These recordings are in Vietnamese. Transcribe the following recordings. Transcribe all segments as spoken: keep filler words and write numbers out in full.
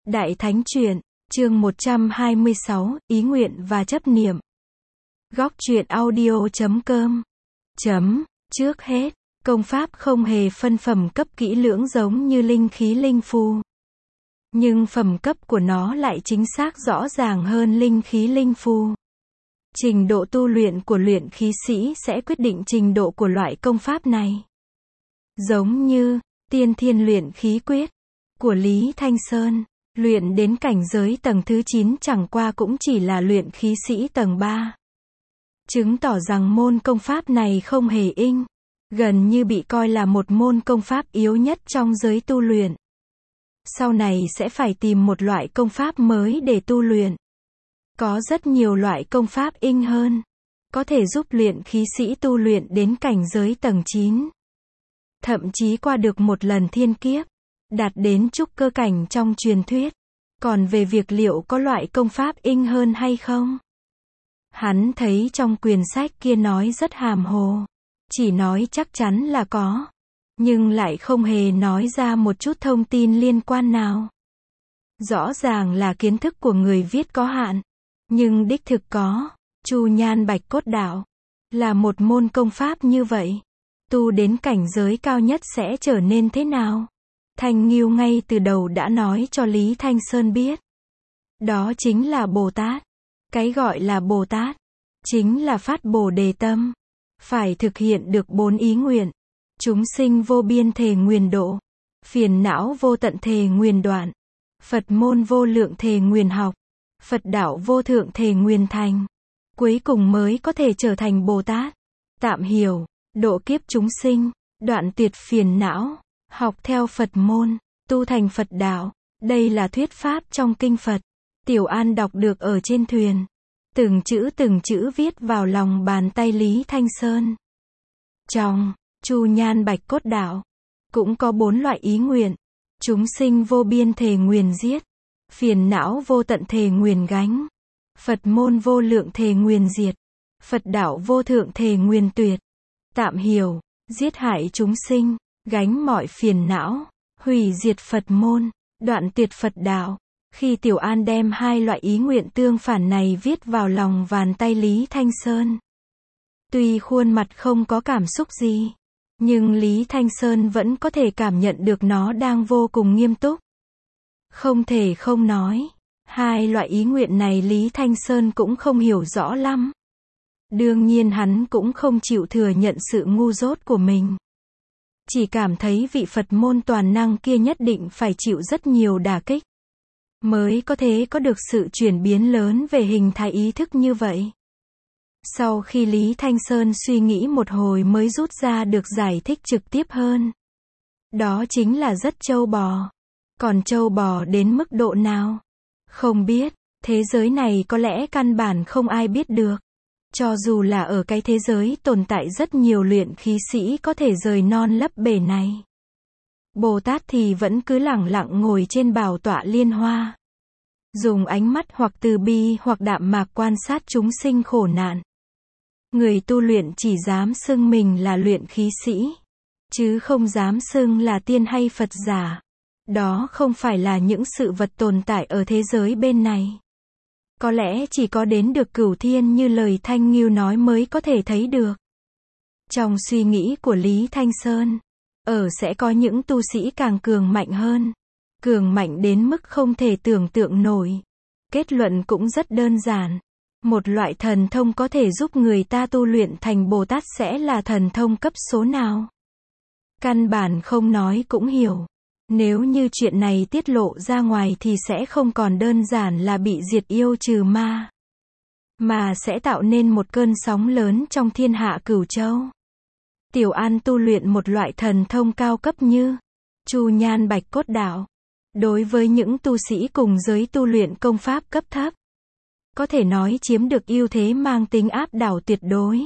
Đại Thánh Truyện, chương một trăm hai mươi sáu, ý nguyện và chấp niệm. Góc truyện audio chấm com. Chấm, trước hết, công pháp không hề phân phẩm cấp kỹ lưỡng giống như linh khí linh phù. Nhưng phẩm cấp của nó lại chính xác rõ ràng hơn linh khí linh phù. Trình độ tu luyện của luyện khí sĩ sẽ quyết định trình độ của loại công pháp này. Giống như, Tiên Thiên Luyện Khí Quyết của Lý Thanh Sơn, luyện đến cảnh giới tầng thứ chín chẳng qua cũng chỉ là luyện khí sĩ tầng ba. Chứng tỏ rằng môn công pháp này không hề inh, gần như bị coi là một môn công pháp yếu nhất trong giới tu luyện. Sau này sẽ phải tìm một loại công pháp mới để tu luyện. Có rất nhiều loại công pháp inh hơn, có thể giúp luyện khí sĩ tu luyện đến cảnh giới tầng chín. Thậm chí qua được một lần thiên kiếp, đạt đến trúc cơ cảnh trong truyền thuyết. Còn về việc liệu có loại công pháp inh hơn hay không? Hắn thấy trong quyển sách kia nói rất hàm hồ, chỉ nói chắc chắn là có, nhưng lại không hề nói ra một chút thông tin liên quan nào. Rõ ràng là kiến thức của người viết có hạn, nhưng đích thực có. Chu Nhan Bạch Cốt Đạo là một môn công pháp như vậy. Tu đến cảnh giới cao nhất sẽ trở nên thế nào? Thanh Nghiêu ngay từ đầu đã nói cho Lý Thanh Sơn biết. Đó chính là Bồ Tát. Cái gọi là Bồ Tát, chính là phát Bồ Đề tâm. Phải thực hiện được bốn ý nguyện. Chúng sinh vô biên thề nguyền độ. Phiền não vô tận thề nguyền đoạn. Phật môn vô lượng thề nguyền học. Phật đạo vô thượng thề nguyền thành. Cuối cùng mới có thể trở thành Bồ Tát. Tạm hiểu, độ kiếp chúng sinh, đoạn tuyệt phiền não. Học theo Phật môn, tu thành Phật đạo. Đây là thuyết pháp trong kinh Phật. Tiểu An đọc được ở trên thuyền. Từng chữ từng chữ viết vào lòng bàn tay Lý Thanh Sơn. Trong Chu Nhan Bạch Cốt Đạo cũng có bốn loại ý nguyện. Chúng sinh vô biên thề nguyền giết. Phiền não vô tận thề nguyền gánh. Phật môn vô lượng thề nguyền diệt. Phật đạo vô thượng thề nguyền tuyệt. Tạm hiểu, giết hại chúng sinh, gánh mọi phiền não, hủy diệt Phật môn, đoạn tuyệt Phật đạo. Khi Tiểu An đem hai loại ý nguyện tương phản này viết vào lòng bàn tay Lý Thanh Sơn, tuy khuôn mặt không có cảm xúc gì, nhưng Lý Thanh Sơn vẫn có thể cảm nhận được nó đang vô cùng nghiêm túc. Không thể không nói, hai loại ý nguyện này Lý Thanh Sơn cũng không hiểu rõ lắm. Đương nhiên hắn cũng không chịu thừa nhận sự ngu dốt của mình. Chỉ cảm thấy vị Phật môn toàn năng kia nhất định phải chịu rất nhiều đả kích, mới có thể có được sự chuyển biến lớn về hình thái ý thức như vậy. Sau khi Lý Thanh Sơn suy nghĩ một hồi mới rút ra được giải thích trực tiếp hơn. Đó chính là rất trâu bò. Còn trâu bò đến mức độ nào? Không biết, thế giới này có lẽ căn bản không ai biết được. Cho dù là ở cái thế giới tồn tại rất nhiều luyện khí sĩ có thể rời non lấp bể này. Bồ Tát thì vẫn cứ lẳng lặng ngồi trên bảo tọa liên hoa. Dùng ánh mắt hoặc từ bi hoặc đạm mạc quan sát chúng sinh khổ nạn. Người tu luyện chỉ dám xưng mình là luyện khí sĩ, chứ không dám xưng là tiên hay Phật giả. Đó không phải là những sự vật tồn tại ở thế giới bên này. Có lẽ chỉ có đến được cửu thiên như lời Thanh Nghiêu nói mới có thể thấy được. Trong suy nghĩ của Lý Thanh Sơn, ở sẽ có những tu sĩ càng cường mạnh hơn. Cường mạnh đến mức không thể tưởng tượng nổi. Kết luận cũng rất đơn giản. Một loại thần thông có thể giúp người ta tu luyện thành Bồ Tát sẽ là thần thông cấp số nào? Căn bản không nói cũng hiểu. Nếu như chuyện này tiết lộ ra ngoài thì sẽ không còn đơn giản là bị diệt yêu trừ ma, mà sẽ tạo nên một cơn sóng lớn trong thiên hạ Cửu Châu. Tiểu An tu luyện một loại thần thông cao cấp như Chu Nhan Bạch Cốt Đạo. Đối với những tu sĩ cùng giới tu luyện công pháp cấp thấp, có thể nói chiếm được ưu thế mang tính áp đảo tuyệt đối.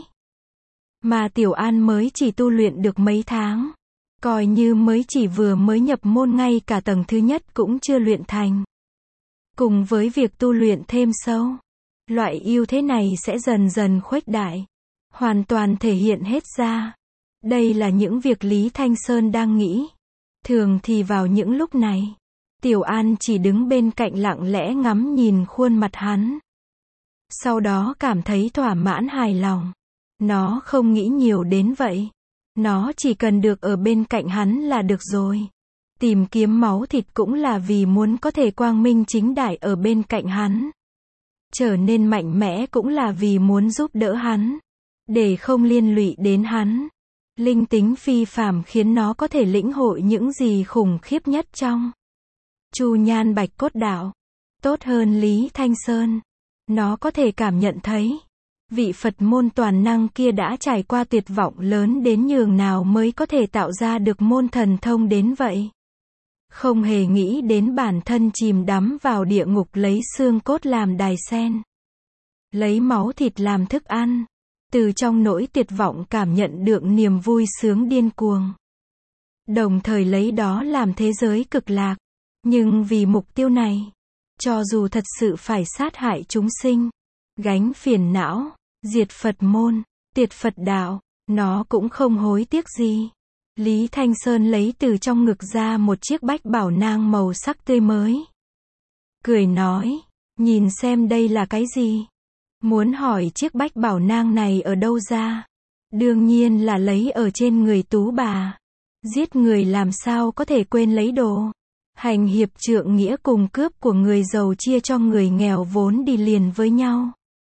Mà Tiểu An mới chỉ tu luyện được mấy tháng. Coi như mới chỉ vừa mới nhập môn, ngay cả tầng thứ nhất cũng chưa luyện thành. Cùng với việc tu luyện thêm sâu, loại ưu thế này sẽ dần dần khuếch đại, hoàn toàn thể hiện hết ra. Đây là những việc Lý Thanh Sơn đang nghĩ. Thường thì vào những lúc này, Tiểu An chỉ đứng bên cạnh lặng lẽ ngắm nhìn khuôn mặt hắn. Sau đó cảm thấy thỏa mãn hài lòng. Nó không nghĩ nhiều đến vậy. Nó chỉ cần được ở bên cạnh hắn là được rồi. Tìm kiếm máu thịt cũng là vì muốn có thể quang minh chính đại ở bên cạnh hắn. Trở nên mạnh mẽ cũng là vì muốn giúp đỡ hắn. Để không liên lụy đến hắn. Linh tính phi phàm khiến nó có thể lĩnh hội những gì khủng khiếp nhất trong Chu Nhan Bạch Cốt Đạo. Tốt hơn Lý Thanh Sơn. Nó có thể cảm nhận thấy. Vị Phật môn toàn năng kia đã trải qua tuyệt vọng lớn đến nhường nào mới có thể tạo ra được môn thần thông đến vậy. Không hề nghĩ đến bản thân chìm đắm vào địa ngục lấy xương cốt làm đài sen. Lấy máu thịt làm thức ăn. Từ trong nỗi tuyệt vọng cảm nhận được niềm vui sướng điên cuồng. Đồng thời lấy đó làm thế giới cực lạc. Nhưng vì mục tiêu này, cho dù thật sự phải sát hại chúng sinh, gánh phiền não, diệt Phật môn, tiệt Phật đạo, nó cũng không hối tiếc gì. Lý Thanh Sơn lấy từ trong ngực ra một chiếc bách bảo nang màu sắc tươi mới. Cười nói, nhìn xem đây là cái gì? Muốn hỏi chiếc bách bảo nang này ở đâu ra? Đương nhiên là lấy ở trên người Tú bà. Giết người làm sao có thể quên lấy đồ. Hành hiệp trượng nghĩa cùng cướp của người giàu chia cho người nghèo vốn đi liền với nhau.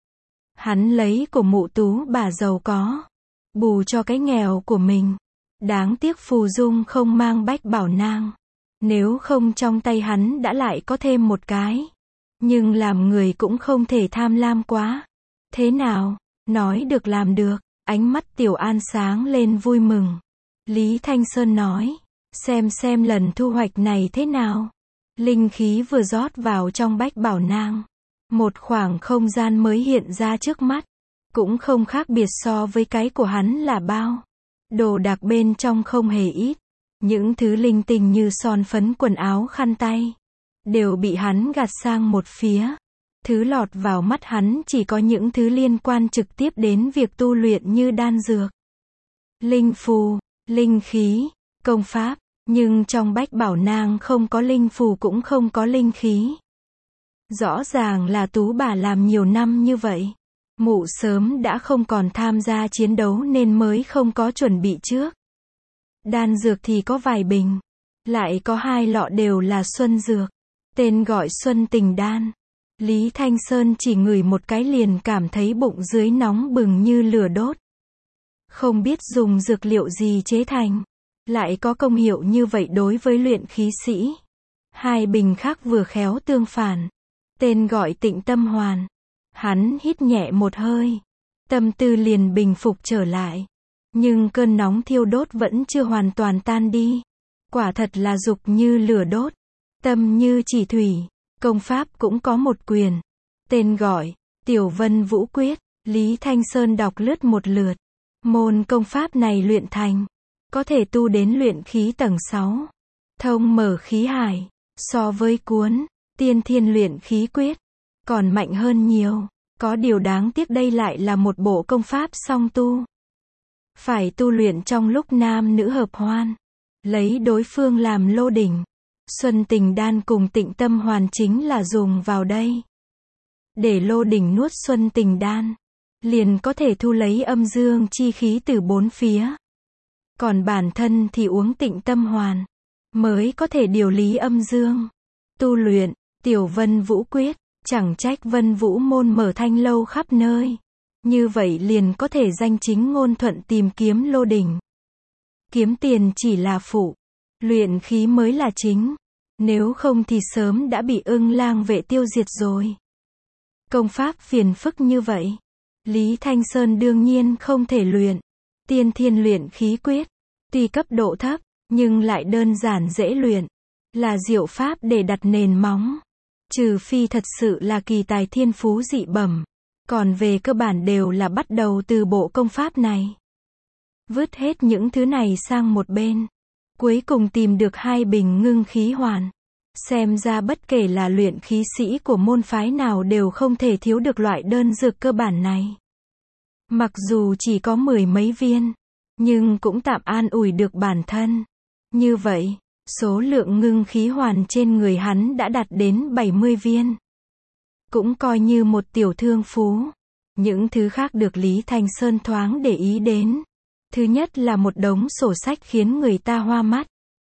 Hắn lấy của mụ Tú bà giàu có, bù cho cái nghèo của mình. Đáng tiếc phù dung không mang bách bảo nang. Nếu không trong tay hắn đã lại có thêm một cái. Nhưng làm người cũng không thể tham lam quá. Thế nào? Nói được làm được. Ánh mắt Tiểu An sáng lên vui mừng. Lý Thanh Sơn nói. Xem xem lần thu hoạch này thế nào. Linh khí vừa rót vào trong bách bảo nang. Một khoảng không gian mới hiện ra trước mắt. Cũng không khác biệt so với cái của hắn là bao. Đồ đạc bên trong không hề ít. Những thứ linh tinh như son phấn quần áo khăn tay. Đều bị hắn gạt sang một phía. Thứ lọt vào mắt hắn chỉ có những thứ liên quan trực tiếp đến việc tu luyện như đan dược, linh phù, linh khí, công pháp. Nhưng trong bách bảo nang không có linh phù cũng không có linh khí. Rõ ràng là Tú bà làm nhiều năm như vậy. Mụ sớm đã không còn tham gia chiến đấu nên mới không có chuẩn bị trước. Đan dược thì có vài bình. Lại có hai lọ đều là xuân dược. Tên gọi Xuân Tình Đan. Lý Thanh Sơn chỉ ngửi một cái liền cảm thấy bụng dưới nóng bừng như lửa đốt. Không biết dùng dược liệu gì chế thành. Lại có công hiệu như vậy đối với luyện khí sĩ. Hai bình khác vừa khéo tương phản. Tên gọi Tịnh Tâm Hoàn. Hắn hít nhẹ một hơi. Tâm tư liền bình phục trở lại. Nhưng cơn nóng thiêu đốt vẫn chưa hoàn toàn tan đi. Quả thật là dục như lửa đốt. Tâm như chỉ thủy. Công pháp cũng có một quyền. Tên gọi, Tiểu Vân Vũ Quyết. Lý Thanh Sơn đọc lướt một lượt. Môn công pháp này luyện thành. Có thể tu đến luyện khí tầng sáu. Thông mở khí hải. So với cuốn, Tiên Thiên Luyện Khí Quyết. Còn mạnh hơn nhiều. Có điều đáng tiếc đây lại là một bộ công pháp song tu. Phải tu luyện trong lúc nam nữ hợp hoan. Lấy đối phương làm lô đỉnh. Xuân Tình Đan cùng Tịnh Tâm Hoàn chính là dùng vào đây. Để lô đỉnh nuốt Xuân Tình Đan. Liền có thể thu lấy âm dương chi khí từ bốn phía. Còn bản thân thì uống Tịnh Tâm Hoàn. Mới có thể điều lý âm dương. Tu luyện, Tiểu Vân Vũ Quyết. Chẳng trách Vân Vũ môn mở thanh lâu khắp nơi. Như vậy liền có thể danh chính ngôn thuận tìm kiếm lô đỉnh. Kiếm tiền chỉ là phụ. Luyện khí mới là chính. Nếu không thì sớm đã bị Ưng Lang vệ tiêu diệt rồi. Công pháp phiền phức như vậy. Lý Thanh Sơn đương nhiên không thể luyện. Tiên Thiên Luyện Khí Quyết. Tuy cấp độ thấp, nhưng lại đơn giản dễ luyện. Là diệu pháp để đặt nền móng. Trừ phi thật sự là kỳ tài thiên phú dị bẩm. Còn về cơ bản đều là bắt đầu từ bộ công pháp này. Vứt hết những thứ này sang một bên. Cuối cùng tìm được hai bình ngưng khí hoàn. Xem ra bất kể là luyện khí sĩ của môn phái nào đều không thể thiếu được loại đơn dược cơ bản này. Mặc dù chỉ có mười mấy viên, nhưng cũng tạm an ủi được bản thân. Như vậy, Số lượng ngưng khí hoàn trên người hắn đã đạt đến bảy mươi viên. Cũng coi như một tiểu thương phú. Những thứ khác được Lý Thanh Sơn thoáng để ý đến. Thứ nhất là một đống sổ sách khiến người ta hoa mắt.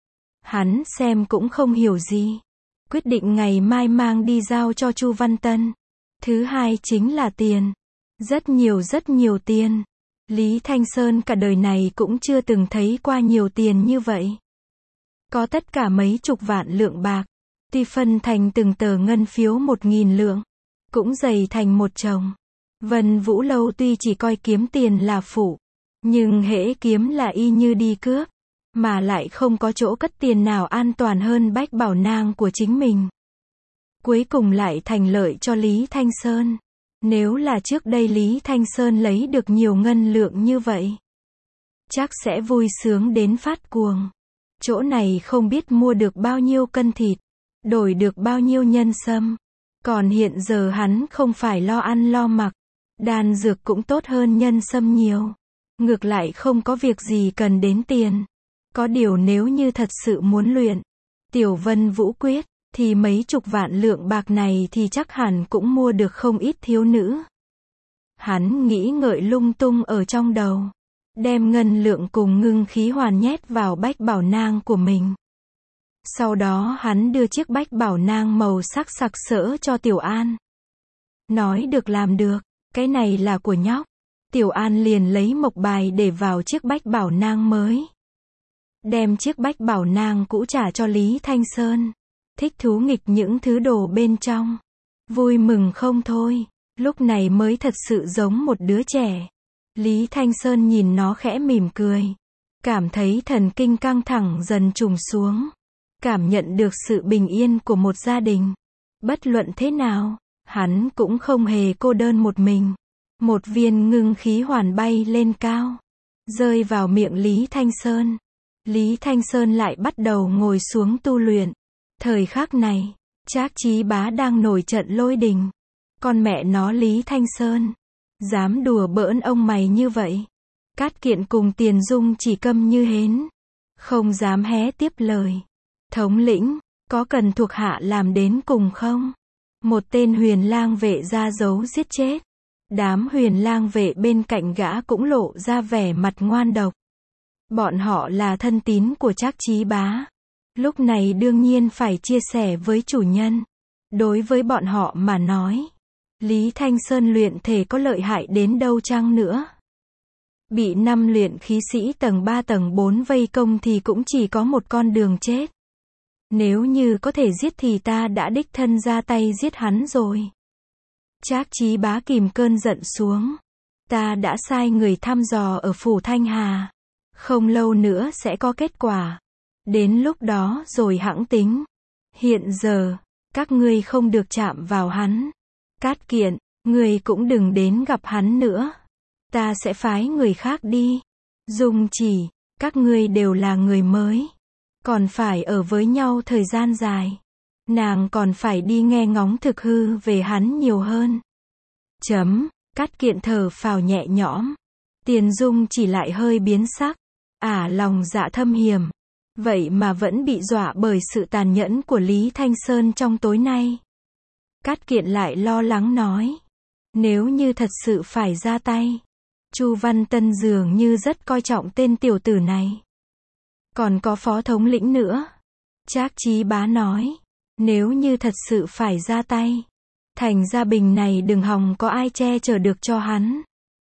Hắn xem cũng không hiểu gì. Quyết định ngày mai mang đi giao cho Chu Văn Tân. Thứ hai chính là tiền. Rất nhiều rất nhiều tiền. Lý Thanh Sơn cả đời này cũng chưa từng thấy qua nhiều tiền như vậy. Có tất cả mấy chục vạn lượng bạc. Tuy phân thành từng tờ ngân phiếu một nghìn lượng. Cũng dày thành một chồng. Vân Vũ Lâu tuy chỉ coi kiếm tiền là phụ. Nhưng hễ kiếm là y như đi cướp. Mà lại không có chỗ cất tiền nào an toàn hơn bách bảo nang của chính mình. Cuối cùng lại thành lợi cho Lý Thanh Sơn. Nếu là trước đây Lý Thanh Sơn lấy được nhiều ngân lượng như vậy, chắc sẽ vui sướng đến phát cuồng. Chỗ này không biết mua được bao nhiêu cân thịt, đổi được bao nhiêu nhân sâm. Còn hiện giờ hắn không phải lo ăn lo mặc, đan dược cũng tốt hơn nhân sâm nhiều. Ngược lại không có việc gì cần đến tiền. Có điều nếu như thật sự muốn luyện Tiểu Vân Vũ Quyết, thì mấy chục vạn lượng bạc này thì chắc hẳn cũng mua được không ít thiếu nữ. Hắn nghĩ ngợi lung tung ở trong đầu. Đem ngân lượng cùng ngưng khí hoàn nhét vào bách bảo nang của mình. Sau đó hắn đưa chiếc bách bảo nang màu sắc sặc sỡ cho Tiểu An. Nói được làm được, cái này là của nhóc. Tiểu An liền lấy mộc bài để vào chiếc bách bảo nang mới. Đem chiếc bách bảo nang cũ trả cho Lý Thanh Sơn. Thích thú nghịch những thứ đồ bên trong. Vui mừng không thôi. Lúc này mới thật sự giống một đứa trẻ. Lý Thanh Sơn nhìn nó khẽ mỉm cười. Cảm thấy thần kinh căng thẳng dần trùng xuống. Cảm nhận được sự bình yên của một gia đình. Bất luận thế nào, hắn cũng không hề cô đơn một mình. Một viên ngưng khí hoàn bay lên cao. Rơi vào miệng Lý Thanh Sơn. Lý Thanh Sơn lại bắt đầu ngồi xuống tu luyện. Thời khắc này, Trác Chí Bá đang nổi trận lôi đình. Con mẹ nó Lý Thanh Sơn. Dám đùa bỡn ông mày như vậy. Cát Kiện cùng Tiền Dung chỉ câm như hến. Không dám hé tiếp lời. Thống lĩnh, có cần thuộc hạ làm đến cùng không? Một tên huyền lang vệ ra dấu giết chết. Đám huyền lang vệ bên cạnh gã cũng lộ ra vẻ mặt ngoan độc. Bọn họ là thân tín của Trác Chí Bá. Lúc này đương nhiên phải chia sẻ với chủ nhân. Đối với bọn họ mà nói, Lý Thanh Sơn luyện thể có lợi hại đến đâu chăng nữa. Bị năm luyện khí sĩ tầng ba tầng bốn vây công thì cũng chỉ có một con đường chết. Nếu như có thể giết thì ta đã đích thân ra tay giết hắn rồi. Trác Chí Bá kìm cơn giận xuống. Ta đã sai người thăm dò ở phủ Thanh Hà. Không lâu nữa sẽ có kết quả. Đến lúc đó rồi hẵng tính. Hiện giờ, các ngươi không được chạm vào hắn. Cát Kiện, ngươi cũng đừng đến gặp hắn nữa. Ta sẽ phái người khác đi. Dung Chỉ, các ngươi đều là người mới. Còn phải ở với nhau thời gian dài. Nàng còn phải đi nghe ngóng thực hư về hắn nhiều hơn. Chấm, Cát Kiện thở phào nhẹ nhõm. Tiền Dung chỉ lại hơi biến sắc. Ả lòng dạ thâm hiểm. Vậy mà vẫn bị dọa bởi sự tàn nhẫn của Lý Thanh Sơn trong tối nay. Cát Kiện lại lo lắng nói. Nếu như thật sự phải ra tay. Chu Văn Tân dường như rất coi trọng tên tiểu tử này. Còn có phó thống lĩnh nữa. Trác Chí Bá nói. Nếu như thật sự phải ra tay. Thành Gia Bình này đừng hòng có ai che chở được cho hắn.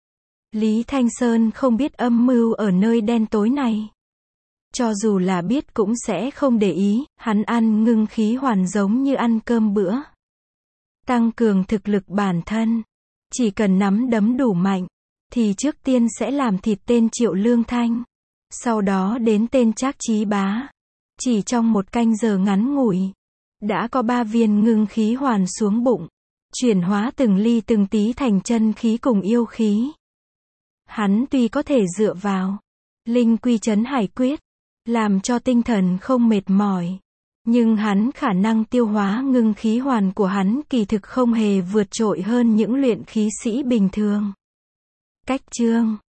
Lý Thanh Sơn không biết âm mưu ở nơi đen tối này. Cho dù là biết cũng sẽ không để ý, hắn ăn ngưng khí hoàn giống như ăn cơm bữa. Tăng cường thực lực bản thân. Chỉ cần nắm đấm đủ mạnh, thì trước tiên sẽ làm thịt tên Triệu Lương Thanh. Sau đó đến tên Trác Chí Bá. Chỉ trong một canh giờ ngắn ngủi, đã có ba viên ngưng khí hoàn xuống bụng. Chuyển hóa từng ly từng tí thành chân khí cùng yêu khí. Hắn tuy có thể dựa vào Linh Quy Trấn Hải Quyết, làm cho tinh thần không mệt mỏi. Nhưng hắn khả năng tiêu hóa ngưng khí hoàn của hắn kỳ thực không hề vượt trội hơn những luyện khí sĩ bình thường. Cách chương